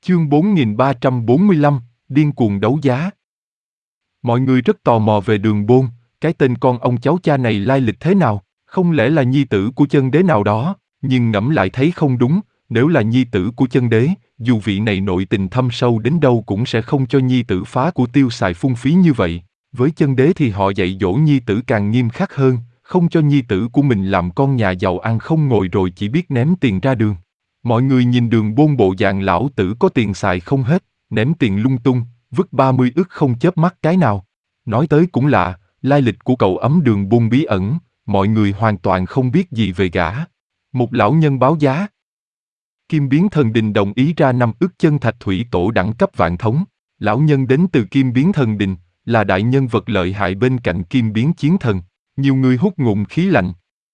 Chương 4345, điên cuồng đấu giá. Mọi người rất tò mò về Đường Bôn, cái tên con ông cháu cha này lai lịch thế nào, không lẽ là nhi tử của chân đế nào đó, nhưng ngẫm lại thấy không đúng, nếu là nhi tử của chân đế, dù vị này nội tình thâm sâu đến đâu cũng sẽ không cho nhi tử phá của tiêu xài phung phí như vậy. Với chân đế thì họ dạy dỗ nhi tử càng nghiêm khắc hơn, không cho nhi tử của mình làm con nhà giàu ăn không ngồi rồi chỉ biết ném tiền ra đường. Mọi người nhìn Đường Bôn bộ dạng lão tử có tiền xài không hết, ném tiền lung tung, vứt 30 ức không chớp mắt cái nào. Nói tới cũng lạ, lai lịch của cậu ấm Đường Bôn bí ẩn, mọi người hoàn toàn không biết gì về gã. Một lão nhân báo giá. Kim Biến Thần Đình đồng ý ra 5 ức chân thạch thủy tổ đẳng cấp vạn thống. Lão nhân đến từ Kim Biến Thần Đình, là đại nhân vật lợi hại bên cạnh Kim Biến Chiến Thần. Nhiều người hút ngụm khí lạnh.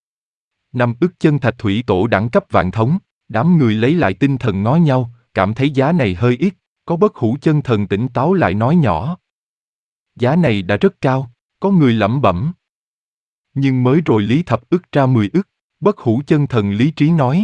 5 ức chân thạch thủy tổ đẳng cấp vạn thống. Đám người lấy lại tinh thần ngó nhau, cảm thấy giá này hơi ít, có Bất Hủ Chân Thần tỉnh táo lại nói nhỏ. Giá này đã rất cao, có người lẩm bẩm. Nhưng mới rồi Lý Thập ức ra 10 ức, Bất Hủ Chân Thần lý trí nói.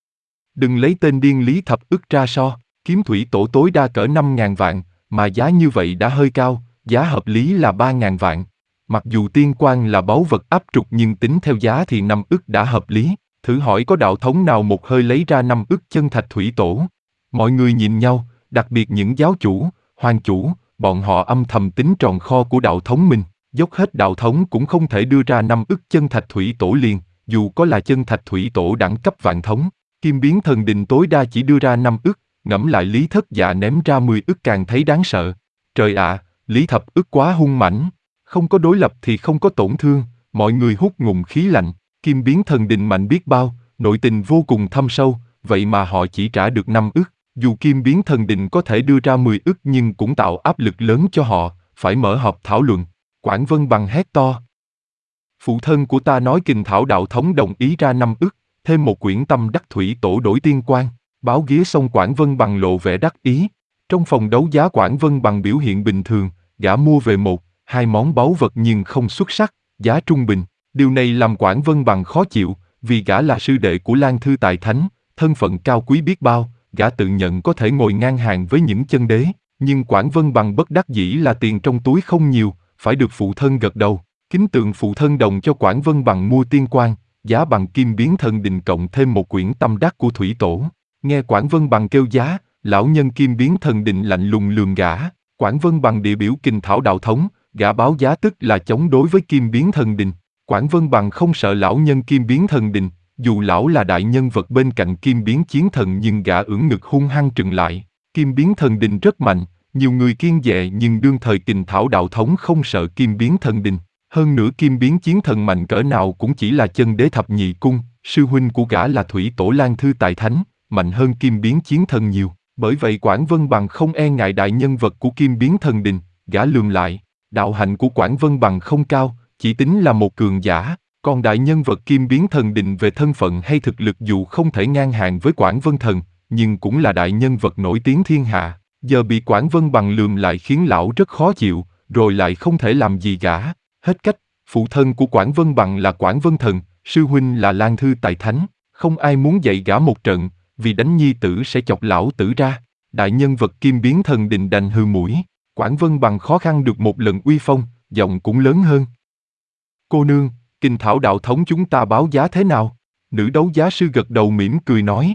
Đừng lấy tên điên Lý Thập ức ra so, kiếm thủy tổ tối đa cỡ 5.000 vạn, mà giá như vậy đã hơi cao, giá hợp lý là 3.000 vạn. Mặc dù tiên quan là báu vật áp trục nhưng tính theo giá thì 5 ức đã hợp lý. Thử hỏi có đạo thống nào một hơi lấy ra 5 ức chân thạch thủy tổ. Mọi người nhìn nhau, đặc biệt những giáo chủ, hoàng chủ, bọn họ âm thầm tính tròn kho của đạo thống mình. Dốc hết đạo thống cũng không thể đưa ra 5 ức chân thạch thủy tổ liền, dù có là chân thạch thủy tổ đẳng cấp vạn thống. Kim Biến Thần Đình tối đa chỉ đưa ra 5 ức, ngẫm lại Lý Thất Dạ ném ra 10 ức càng thấy đáng sợ. Trời ạ, Lý Thập ức quá hung mãnh, không có đối lập thì không có tổn thương, mọi người hút ngụm khí lạnh. Kim Biến Thần Đình mạnh biết bao, nội tình vô cùng thâm sâu, vậy mà họ chỉ trả được 5 ức. Dù Kim Biến Thần Đình có thể đưa ra 10 ức nhưng cũng tạo áp lực lớn cho họ, phải mở họp thảo luận. Quảng Vân Bằng hét to. Phụ thân của ta nói Kình Thảo đạo thống đồng ý ra 5 ức, thêm một quyển Tâm Đắc Thủy Tổ đổi tiên quan. Báo ghế xong Quảng Vân Bằng lộ vẻ đắc ý. Trong phòng đấu giá Quảng Vân Bằng biểu hiện bình thường, gã mua về 1-2 món báu vật nhưng không xuất sắc, giá trung bình. Điều này làm Quảng Vân Bằng khó chịu, vì gã là sư đệ của Lan Thư Tài Thánh, thân phận cao quý biết bao, gã tự nhận có thể ngồi ngang hàng với những chân đế, nhưng Quảng Vân Bằng bất đắc dĩ là tiền trong túi không nhiều, phải được phụ thân gật đầu. Kính tượng phụ thân đồng cho Quảng Vân Bằng mua tiên quan, giá bằng Kim Biến Thần Đình cộng thêm một quyển Tâm Đắc của Thủy Tổ. Nghe Quảng Vân Bằng kêu giá, lão nhân Kim Biến Thần Đình lạnh lùng lườm gã. Quảng Vân Bằng địa biểu Kình Thảo đạo thống, gã báo giá tức là chống đối với Kim Biến Thần Đình. Quảng Vân Bằng không sợ lão nhân Kim Biến Thần Đình, dù lão là đại nhân vật bên cạnh Kim Biến Chiến Thần nhưng gã ưỡn ngực hung hăng trừng lại. Kim Biến Thần Đình rất mạnh, nhiều người kiêng dè nhưng đương thời Kình Thảo đạo thống không sợ Kim Biến Thần Đình. Hơn nữa Kim Biến Chiến Thần mạnh cỡ nào cũng chỉ là chân đế thập nhị cung, sư huynh của gã là Thủy Tổ Lan Thư Tài Thánh, mạnh hơn Kim Biến Chiến Thần nhiều. Bởi vậy Quảng Vân Bằng không e ngại đại nhân vật của Kim Biến Thần Đình, gã lườm lại. Đạo hạnh của Quảng Vân Bằng không cao, chỉ tính là một cường giả, còn đại nhân vật Kim Biến Thần Đình về thân phận hay thực lực dù không thể ngang hàng với Quảng Vân Thần, nhưng cũng là đại nhân vật nổi tiếng thiên hạ, giờ bị Quảng Vân Bằng lườm lại khiến lão rất khó chịu, rồi lại không thể làm gì gã. Hết cách, phụ thân của Quảng Vân Bằng là Quảng Vân Thần, sư huynh là Lan Thư Tài Thánh, không ai muốn dạy gã một trận, vì đánh nhi tử sẽ chọc lão tử ra. Đại nhân vật Kim Biến Thần Đình đành hừ mũi. Quảng Vân Bằng khó khăn được một lần uy phong, giọng cũng lớn hơn. Cô nương, Kình Thảo đạo thống chúng ta báo giá thế nào? Nữ đấu giá sư gật đầu mỉm cười nói.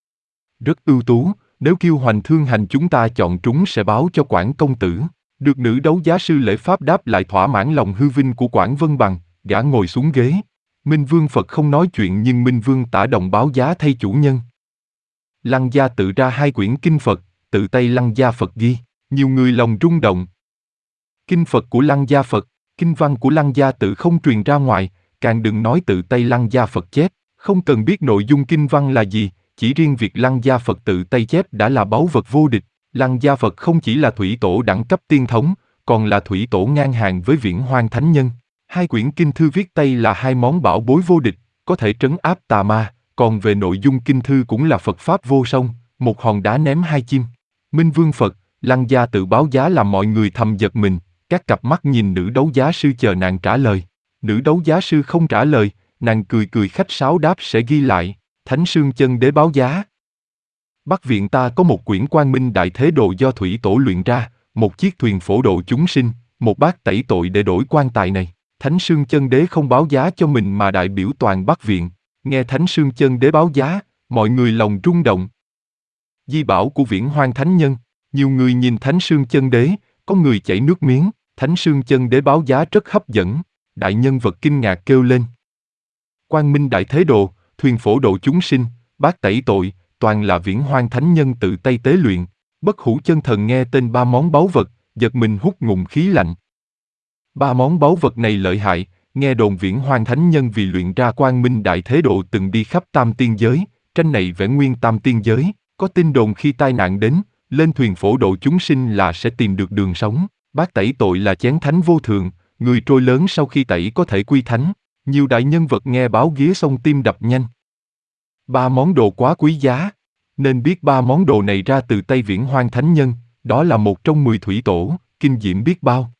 Rất ưu tú, nếu Kiêu Hoành Thương Hành chúng ta chọn trúng sẽ báo cho Quảng công tử. Được nữ đấu giá sư lễ pháp đáp lại thỏa mãn lòng hư vinh của Quảng Vân Bằng, gã ngồi xuống ghế. Minh Vương Phật không nói chuyện nhưng Minh Vương Tả Đồng báo giá thay chủ nhân. Lăng gia tự ra 2 quyển kinh Phật, tự tay Lăng gia Phật ghi, nhiều người lòng rung động. Kinh Phật của Lăng gia Phật, kinh văn của Lăng gia tự không truyền ra ngoài, càng đừng nói tự tay Lăng gia Phật chép, không cần biết nội dung kinh văn là gì, chỉ riêng việc Lăng gia Phật tự tay chép đã là báu vật vô địch. Lăng gia Phật không chỉ là thủy tổ đẳng cấp tiên thống, còn là thủy tổ ngang hàng với Viễn Hoang Thánh Nhân. 2 quyển kinh thư viết tay là 2 món bảo bối vô địch, có thể trấn áp tà ma, còn về nội dung kinh thư cũng là Phật pháp vô song, một hòn đá ném 2 chim. Minh Vương Phật, Lăng gia tự báo giá làm mọi người thầm giật mình, các cặp mắt nhìn nữ đấu giá sư chờ nàng trả lời. Nữ đấu giá sư không trả lời, nàng cười cười khách sáo đáp sẽ ghi lại. Thánh Sương Chân Đế báo giá Bắc viện ta có một quyển Quang Minh Đại Thế Đồ do thủy tổ luyện ra, một chiếc thuyền phổ độ chúng sinh, một bát tẩy tội để đổi quan tài này. Thánh Sương Chân Đế không báo giá cho mình mà đại biểu toàn Bắc viện. Nghe Thánh Sương Chân Đế báo giá, mọi người lòng rung động. Di bảo của Viễn Hoang Thánh Nhân, nhiều người nhìn Thánh Sương Chân Đế, có người chảy nước miếng. Thánh Sương Chân Đế báo giá rất hấp dẫn. Đại nhân vật kinh ngạc kêu lên. Quang Minh Đại Thế Đồ, thuyền phổ độ chúng sinh, bát tẩy tội, toàn là Viễn Hoang Thánh Nhân tự tay tế luyện. Bất Hủ Chân Thần nghe tên ba món báu vật, giật mình hút ngụm khí lạnh. Ba món báu vật này lợi hại, nghe đồn Viễn Hoang Thánh Nhân vì luyện ra Quang Minh Đại Thế Độ từng đi khắp tam tiên giới, tranh này vẽ nguyên tam tiên giới, có tin đồn khi tai nạn đến, lên thuyền phổ độ chúng sinh là sẽ tìm được đường sống. Bát tẩy tội là chén thánh vô thường, người trôi lớn sau khi tẩy có thể quy thánh. Nhiều đại nhân vật nghe báo ghía sông tim đập nhanh. Ba món đồ quá quý giá, nên biết ba món đồ này ra từ tay Viễn Hoang Thánh Nhân, đó là một trong 10 thủy tổ, kinh diễm biết bao.